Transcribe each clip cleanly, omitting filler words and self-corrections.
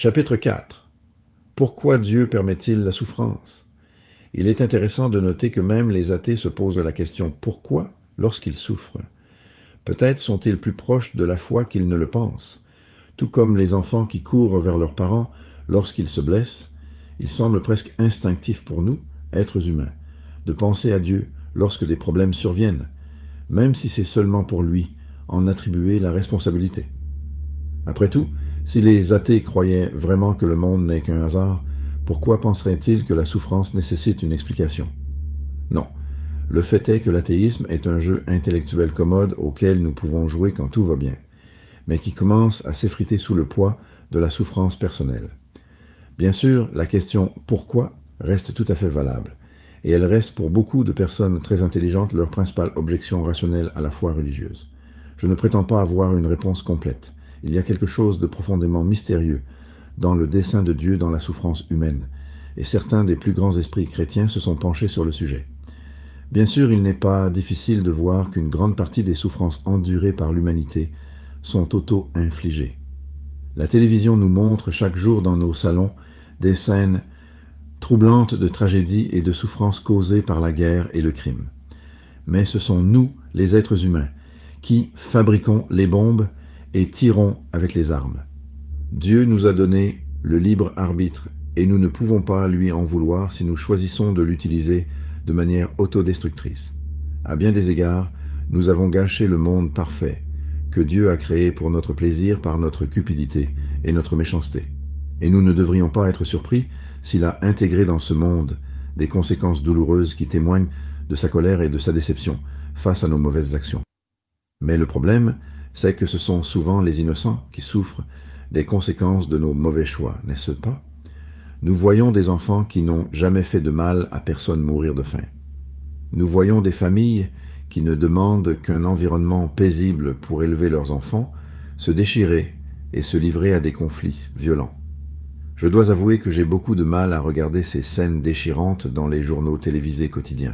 Chapitre 4. Pourquoi Dieu permet-il la souffrance? Il est intéressant de noter que même les athées se posent la question « pourquoi » lorsqu'ils souffrent. Peut-être sont-ils plus proches de la foi qu'ils ne le pensent. Tout comme les enfants qui courent vers leurs parents lorsqu'ils se blessent, il semble presque instinctif pour nous, êtres humains, de penser à Dieu lorsque des problèmes surviennent, même si c'est seulement pour lui en attribuer la responsabilité. Après tout, si les athées croyaient vraiment que le monde n'est qu'un hasard, pourquoi penseraient-ils que la souffrance nécessite une explication? Non, le fait est que l'athéisme est un jeu intellectuel commode auquel nous pouvons jouer quand tout va bien, mais qui commence à s'effriter sous le poids de la souffrance personnelle. Bien sûr, la question « pourquoi » reste tout à fait valable, et elle reste pour beaucoup de personnes très intelligentes leur principale objection rationnelle à la foi religieuse. Je ne prétends pas avoir une réponse complète. Il y a quelque chose de profondément mystérieux dans le dessein de Dieu dans la souffrance humaine, et certains des plus grands esprits chrétiens se sont penchés sur le sujet. Bien sûr, il n'est pas difficile de voir qu'une grande partie des souffrances endurées par l'humanité sont auto-infligées. La télévision nous montre chaque jour dans nos salons des scènes troublantes de tragédies et de souffrances causées par la guerre et le crime. Mais ce sont nous, les êtres humains, qui fabriquons les bombes et tirons avec les armes. Dieu nous a donné le libre arbitre et nous ne pouvons pas lui en vouloir si nous choisissons de l'utiliser de manière autodestructrice. À bien des égards, nous avons gâché le monde parfait que Dieu a créé pour notre plaisir par notre cupidité et notre méchanceté. Et nous ne devrions pas être surpris s'il a intégré dans ce monde des conséquences douloureuses qui témoignent de sa colère et de sa déception face à nos mauvaises actions. Mais le problème, c'est que ce sont souvent les innocents qui souffrent des conséquences de nos mauvais choix, n'est-ce pas? Nous voyons des enfants qui n'ont jamais fait de mal à personne mourir de faim. Nous voyons des familles qui ne demandent qu'un environnement paisible pour élever leurs enfants se déchirer et se livrer à des conflits violents. Je dois avouer que j'ai beaucoup de mal à regarder ces scènes déchirantes dans les journaux télévisés quotidiens,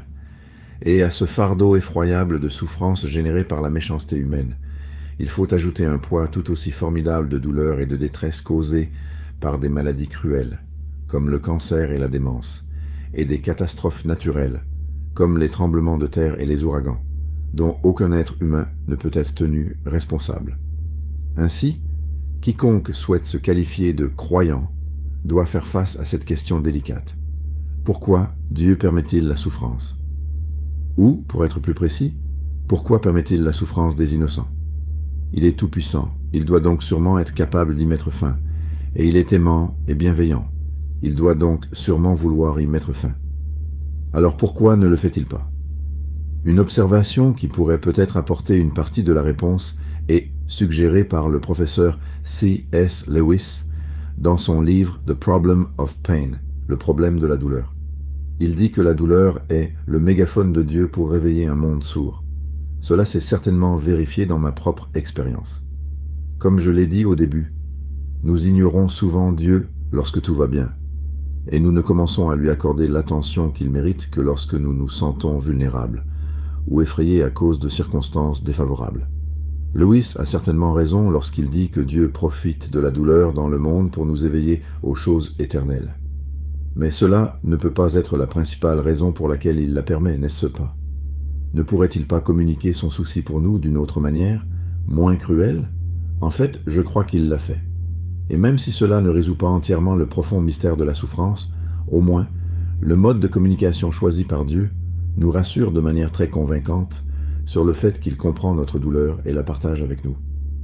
et à ce fardeau effroyable de souffrance générée par la méchanceté humaine. Il faut ajouter un poids tout aussi formidable de douleur et de détresse causées par des maladies cruelles, comme le cancer et la démence, et des catastrophes naturelles, comme les tremblements de terre et les ouragans, dont aucun être humain ne peut être tenu responsable. Ainsi, quiconque souhaite se qualifier de croyant doit faire face à cette question délicate. Pourquoi Dieu permet-il la souffrance? Ou, pour être plus précis, pourquoi permet-il la souffrance des innocents? Il est tout-puissant, il doit donc sûrement être capable d'y mettre fin, et il est aimant et bienveillant, il doit donc sûrement vouloir y mettre fin. Alors pourquoi ne le fait-il pas? Une observation qui pourrait peut-être apporter une partie de la réponse est suggérée par le professeur C.S. Lewis dans son livre The Problem of Pain, le problème de la douleur. Il dit que la douleur est le mégaphone de Dieu pour réveiller un monde sourd. Cela s'est certainement vérifié dans ma propre expérience. Comme je l'ai dit au début, nous ignorons souvent Dieu lorsque tout va bien, et nous ne commençons à lui accorder l'attention qu'il mérite que lorsque nous nous sentons vulnérables ou effrayés à cause de circonstances défavorables. Lewis a certainement raison lorsqu'il dit que Dieu profite de la douleur dans le monde pour nous éveiller aux choses éternelles. Mais cela ne peut pas être la principale raison pour laquelle il la permet, n'est-ce pas? Ne pourrait-il pas communiquer son souci pour nous d'une autre manière, moins cruelle? En fait, je crois qu'il l'a fait. Et même si cela ne résout pas entièrement le profond mystère de la souffrance, au moins, le mode de communication choisi par Dieu nous rassure de manière très convaincante sur le fait qu'il comprend notre douleur et la partage avec nous.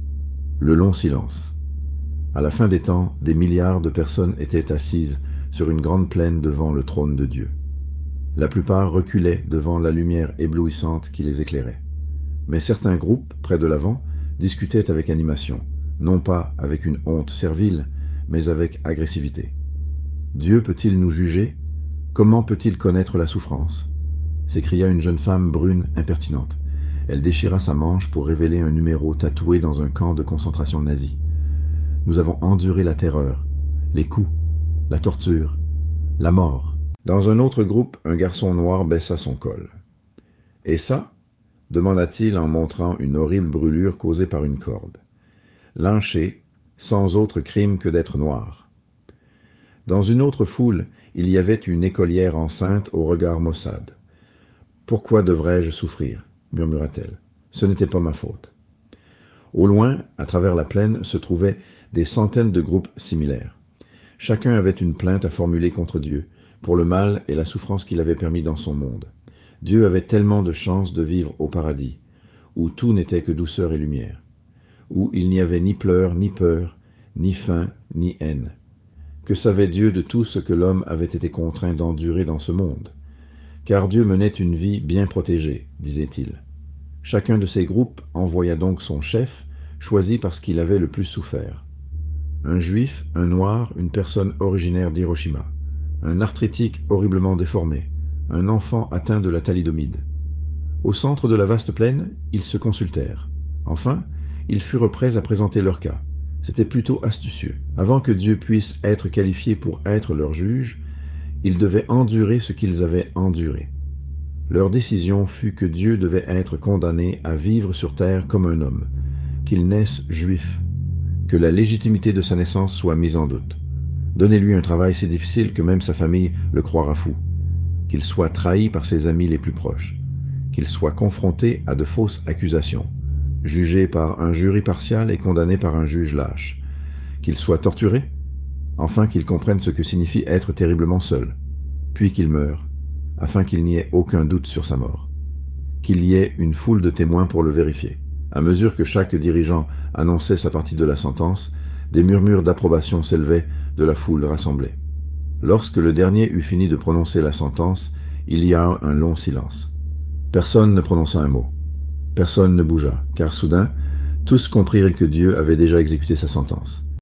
Le long silence. À la fin des temps, des milliards de personnes étaient assises sur une grande plaine devant le trône de Dieu. La plupart reculaient devant la lumière éblouissante qui les éclairait. Mais certains groupes, près de l'avant, discutaient avec animation, non pas avec une honte servile, mais avec agressivité. Dieu peut-il nous juger? Comment peut-il connaître la souffrance? S'écria une jeune femme brune impertinente. Elle déchira sa manche pour révéler un numéro tatoué dans un camp de concentration nazi. Nous avons enduré la terreur, les coups, la torture, la mort. Dans un autre groupe, un garçon noir baissa son col. « Et ça ?» demanda-t-il en montrant une horrible brûlure causée par une corde. « Lynché, sans autre crime que d'être noir. Dans une autre foule, il y avait une écolière enceinte au regard maussade. « Pourquoi devrais-je souffrir » murmura-t-elle. « Ce n'était pas ma faute. » Au loin, à travers la plaine, se trouvaient des centaines de groupes similaires. Chacun avait une plainte à formuler contre Dieu, pour le mal et la souffrance qu'il avait permis dans son monde. Dieu avait tellement de chance de vivre au paradis, où tout n'était que douceur et lumière, où il n'y avait ni pleurs, ni peur, ni faim, ni haine. Que savait Dieu de tout ce que l'homme avait été contraint d'endurer dans ce monde? Car Dieu menait une vie bien protégée, disait-il. Chacun de ces groupes envoya donc son chef, choisi parce qu'il avait le plus souffert. Un juif, un noir, une personne originaire d'Hiroshima, un arthritique horriblement déformé, un enfant atteint de la thalidomide. Au centre de la vaste plaine, ils se consultèrent. Enfin, ils furent prêts à présenter leur cas. C'était plutôt astucieux. Avant que Dieu puisse être qualifié pour être leur juge, ils devaient endurer ce qu'ils avaient enduré. Leur décision fut que Dieu devait être condamné à vivre sur terre comme un homme, qu'il naisse juif, que la légitimité de sa naissance soit mise en doute. Donnez-lui un travail si difficile que même sa famille le croira fou, qu'il soit trahi par ses amis les plus proches, qu'il soit confronté à de fausses accusations, jugé par un jury partial et condamné par un juge lâche, qu'il soit torturé, enfin qu'il comprenne ce que signifie être terriblement seul, puis qu'il meure, afin qu'il n'y ait aucun doute sur sa mort, qu'il y ait une foule de témoins pour le vérifier. À mesure que chaque dirigeant annonçait sa partie de la sentence, des murmures d'approbation s'élevaient de la foule rassemblée. Lorsque le dernier eut fini de prononcer la sentence, il y a un long silence. Personne ne prononça un mot. Personne ne bougea, car soudain, tous comprirent que Dieu avait déjà exécuté sa sentence.